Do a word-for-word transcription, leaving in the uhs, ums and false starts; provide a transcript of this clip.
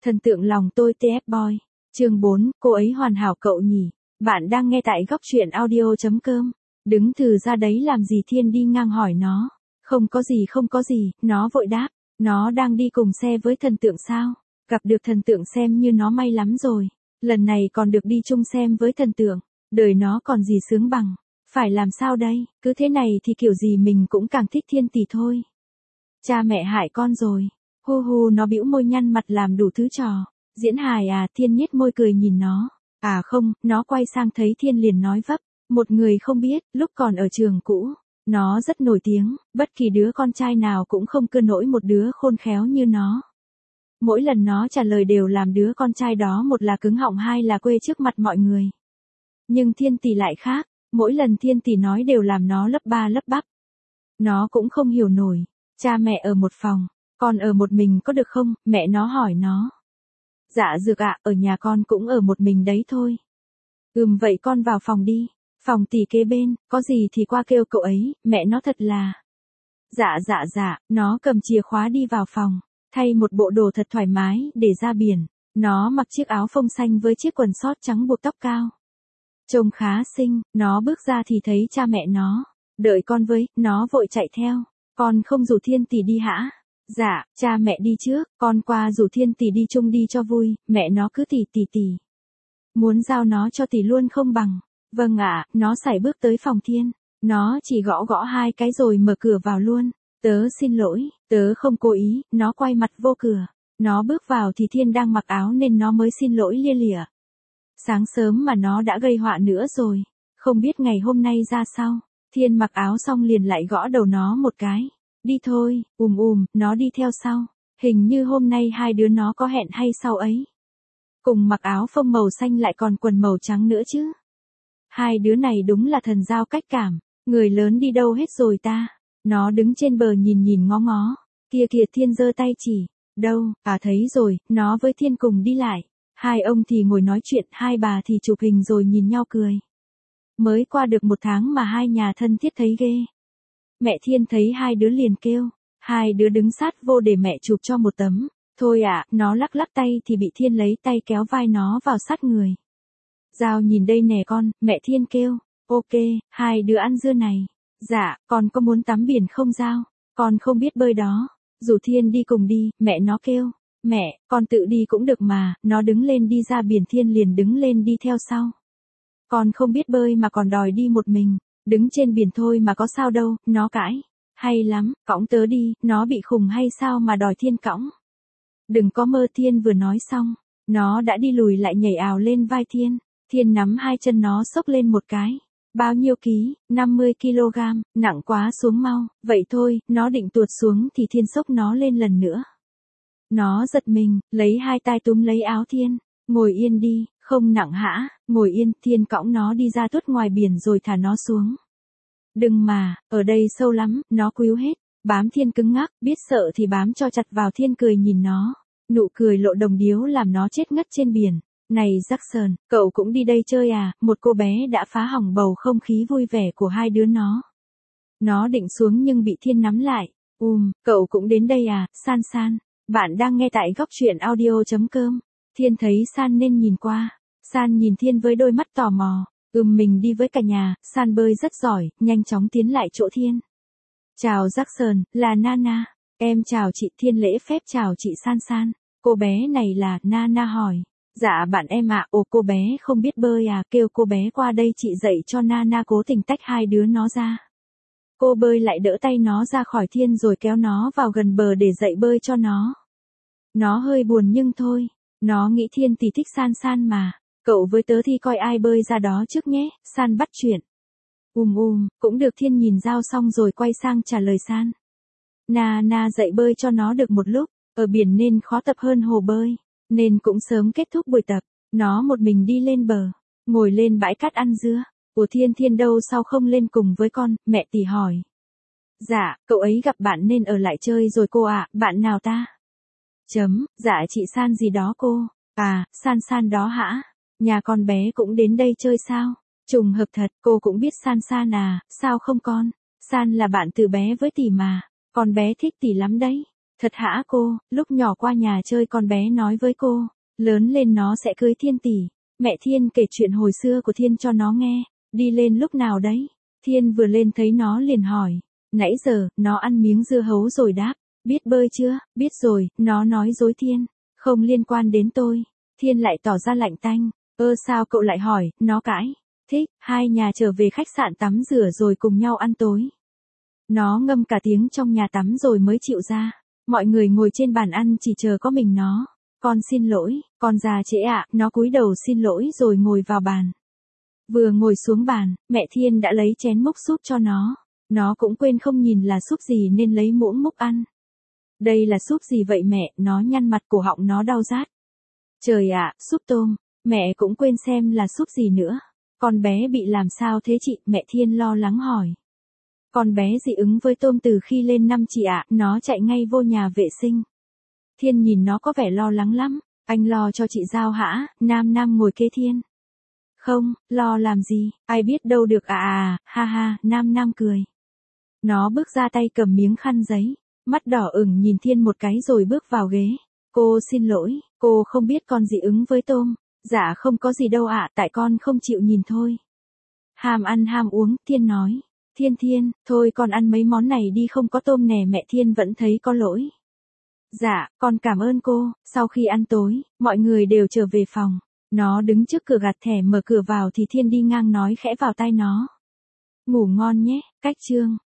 Thần tượng lòng tôi tê ép Boy. Chương bốn, cô ấy hoàn hảo cậu nhỉ. Bạn đang nghe tại góc truyện audio.com. Đứng thừ ra đấy làm gì Thiên đi ngang hỏi nó. Không có gì không có gì, nó vội đáp. Nó đang đi cùng xe với thần tượng sao? Gặp được thần tượng xem như nó may lắm rồi. Lần này còn được đi chung xem với thần tượng. Đời nó còn gì sướng bằng. Phải làm sao đây, cứ thế này thì kiểu gì mình cũng càng thích Thiên tỷ thôi. Cha mẹ hại con rồi. Hu hu nó bĩu môi nhăn mặt làm đủ thứ trò. Diễn hài à, Thiên nhếch môi cười nhìn nó. À không, nó quay sang thấy Thiên liền nói vấp. Một người không biết, lúc còn ở trường cũ, nó rất nổi tiếng, bất kỳ đứa con trai nào cũng không cưa nổi một đứa khôn khéo như nó. Mỗi lần nó trả lời đều làm đứa con trai đó một là cứng họng hai là quê trước mặt mọi người. Nhưng Thiên tỷ lại khác, mỗi lần Thiên tỷ nói đều làm nó lấp ba lấp bắp. Nó cũng không hiểu nổi, cha mẹ ở một phòng, con ở một mình có được không, mẹ nó hỏi nó. Dạ dược ạ, ở nhà con cũng ở một mình đấy thôi. Ừm vậy con vào phòng đi, phòng tỷ kế bên, có gì thì qua kêu cậu ấy, mẹ nó thật là. Dạ dạ dạ, nó cầm chìa khóa đi vào phòng, thay một bộ đồ thật thoải mái để ra biển. Nó mặc chiếc áo phông xanh với chiếc quần sót trắng buộc tóc cao. Trông khá xinh, nó bước ra thì thấy cha mẹ nó. Đợi con với, nó vội chạy theo. Con không rủ Thiên tỷ đi hả? Dạ, cha mẹ đi trước, con qua rủ Thiên tỷ đi chung đi cho vui, mẹ nó cứ tỷ tỷ tỷ. Muốn giao nó cho tỷ luôn không bằng. Vâng ạ, nó sải bước tới phòng Thiên. Nó chỉ gõ gõ hai cái rồi mở cửa vào luôn. Tớ xin lỗi, tớ không cố ý, nó quay mặt vô cửa. Nó bước vào thì Thiên đang mặc áo nên nó mới xin lỗi lia lịa. Sáng sớm mà nó đã gây họa nữa rồi. Không biết ngày hôm nay ra sao. Thiên mặc áo xong liền lại gõ đầu nó một cái. Đi thôi, ùm ùm, nó đi theo sau. Hình như hôm nay hai đứa nó có hẹn hay sao ấy. Cùng mặc áo phông màu xanh lại còn quần màu trắng nữa chứ. Hai đứa này đúng là thần giao cách cảm. Người lớn đi đâu hết rồi ta. Nó đứng trên bờ nhìn nhìn ngó ngó. Kia kìa Thiên giơ tay chỉ. Đâu, à thấy rồi, nó với Thiên cùng đi lại. Hai ông thì ngồi nói chuyện, hai bà thì chụp hình rồi nhìn nhau cười. Mới qua được một tháng mà hai nhà thân thiết thấy ghê. Mẹ Thiên thấy hai đứa liền kêu. Hai đứa đứng sát vô để mẹ chụp cho một tấm. Thôi ạ, à, nó lắc lắc tay thì bị Thiên lấy tay kéo vai nó vào sát người. Giao nhìn đây nè con, mẹ Thiên kêu. Ok, hai đứa ăn dưa này. Dạ, con có muốn tắm biển không Giao? Con không biết bơi đó. Rủ Thiên đi cùng đi, mẹ nó kêu. Mẹ, con tự đi cũng được mà, nó đứng lên đi ra biển Thiên liền đứng lên đi theo sau. Con không biết bơi mà còn đòi đi một mình, đứng trên biển thôi mà có sao đâu, nó cãi. Hay lắm, cõng tớ đi, nó bị khùng hay sao mà đòi Thiên cõng. Đừng có mơ Thiên vừa nói xong, nó đã đi lùi lại nhảy ào lên vai Thiên, Thiên nắm hai chân nó xốc lên một cái. Bao nhiêu ký, năm mươi ki lô gam, nặng quá xuống mau, vậy thôi, nó định tuột xuống thì Thiên xốc nó lên lần nữa. Nó giật mình, lấy hai tay túm lấy áo Thiên, ngồi yên đi, không nặng hả, ngồi yên, Thiên cõng nó đi ra tuốt ngoài biển rồi thả nó xuống. Đừng mà, ở đây sâu lắm, nó quýu hết, bám Thiên cứng ngắc, biết sợ thì bám cho chặt vào. Thiên cười nhìn nó, nụ cười lộ đồng điếu làm nó chết ngất trên biển. Này Jackson, cậu cũng đi đây chơi à, một cô bé đã phá hỏng bầu không khí vui vẻ của hai đứa nó. Nó định xuống nhưng bị Thiên nắm lại, ùm, cậu cũng đến đây à, San San. Bạn đang nghe tại góc truyện audio.com. Thiên thấy San nên nhìn qua. San nhìn Thiên với đôi mắt tò mò. Ừm mình đi với cả nhà, San bơi rất giỏi, nhanh chóng tiến lại chỗ Thiên. Chào Jackson, là Nana. Em chào chị. Thiên lễ phép chào chị San San. Cô bé này là, Nana hỏi. Dạ bạn em ạ, à, ồ cô bé không biết bơi à, kêu cô bé qua đây chị dạy cho. Nana cố tình tách hai đứa nó ra. Cô bơi lại đỡ tay nó ra khỏi Thiên rồi kéo nó vào gần bờ để dạy bơi cho nó. Nó hơi buồn nhưng thôi, nó nghĩ Thiên tỷ thích San San mà. Cậu với tớ thì coi ai bơi ra đó trước nhé, San bắt chuyện. Ùm ùm, cũng được. Thiên nhìn Giao xong rồi quay sang trả lời San. Nana dạy bơi cho nó được một lúc, ở biển nên khó tập hơn hồ bơi, nên cũng sớm kết thúc buổi tập. Nó một mình đi lên bờ, ngồi lên bãi cát ăn dưa. Ủa Thiên Thiên đâu sao không lên cùng với con, mẹ tỷ hỏi. Dạ, cậu ấy gặp bạn nên ở lại chơi rồi cô ạ, à, bạn nào ta? Chấm, dạ chị San gì đó cô. À, San San đó hả? Nhà con bé cũng đến đây chơi sao? Trùng hợp thật, cô cũng biết San San à, sao không con? San là bạn từ bé với tỷ mà, con bé thích tỷ lắm đấy. Thật hả cô, lúc nhỏ qua nhà chơi con bé nói với cô, lớn lên nó sẽ cưới Thiên tỷ. Mẹ Thiên kể chuyện hồi xưa của Thiên cho nó nghe, đi lên lúc nào đấy. Thiên vừa lên thấy nó liền hỏi, nãy giờ, nó ăn miếng dưa hấu rồi đáp, biết bơi chưa, biết rồi, nó nói dối Thiên, không liên quan đến tôi. Thiên lại tỏ ra lạnh tanh, ơ sao cậu lại hỏi, nó cãi, thích, hai nhà trở về khách sạn tắm rửa rồi cùng nhau ăn tối. Nó ngâm cả tiếng trong nhà tắm rồi mới chịu ra, mọi người ngồi trên bàn ăn chỉ chờ có mình nó. Con xin lỗi, con già trễ ạ, nó cúi đầu xin lỗi rồi ngồi vào bàn. Vừa ngồi xuống bàn, mẹ Thiên đã lấy chén múc súp cho nó. Nó cũng quên không nhìn là súp gì nên lấy muỗng múc ăn. Đây là súp gì vậy mẹ, nó nhăn mặt, cổ họng nó đau rát. Trời ạ, súp tôm, mẹ cũng quên xem là súp gì nữa. Con bé bị làm sao thế chị, mẹ Thiên lo lắng hỏi. Con bé dị ứng với tôm từ khi lên năm chị ạ, nó chạy ngay vô nhà vệ sinh. Thiên nhìn nó có vẻ lo lắng lắm, anh lo cho chị Giao hả, Nam Nam ngồi kế Thiên. Không, lo làm gì, ai biết đâu được à à, ha ha, Nam Nam cười. Nó bước ra tay cầm miếng khăn giấy, mắt đỏ ửng nhìn Thiên một cái rồi bước vào ghế. Cô xin lỗi, cô không biết con dị ứng với tôm. Dạ không có gì đâu ạ, tại con không chịu nhìn thôi. Ham ăn ham uống, Thiên nói. Thiên Thiên, thôi con ăn mấy món này đi, không có tôm nè, mẹ Thiên vẫn thấy có lỗi. Dạ, con cảm ơn cô. Sau khi ăn tối, mọi người đều trở về phòng. Nó đứng trước cửa gạt thẻ mở cửa vào thì Thiên đi ngang nói khẽ vào tai nó. Ngủ ngon nhé, cách chương.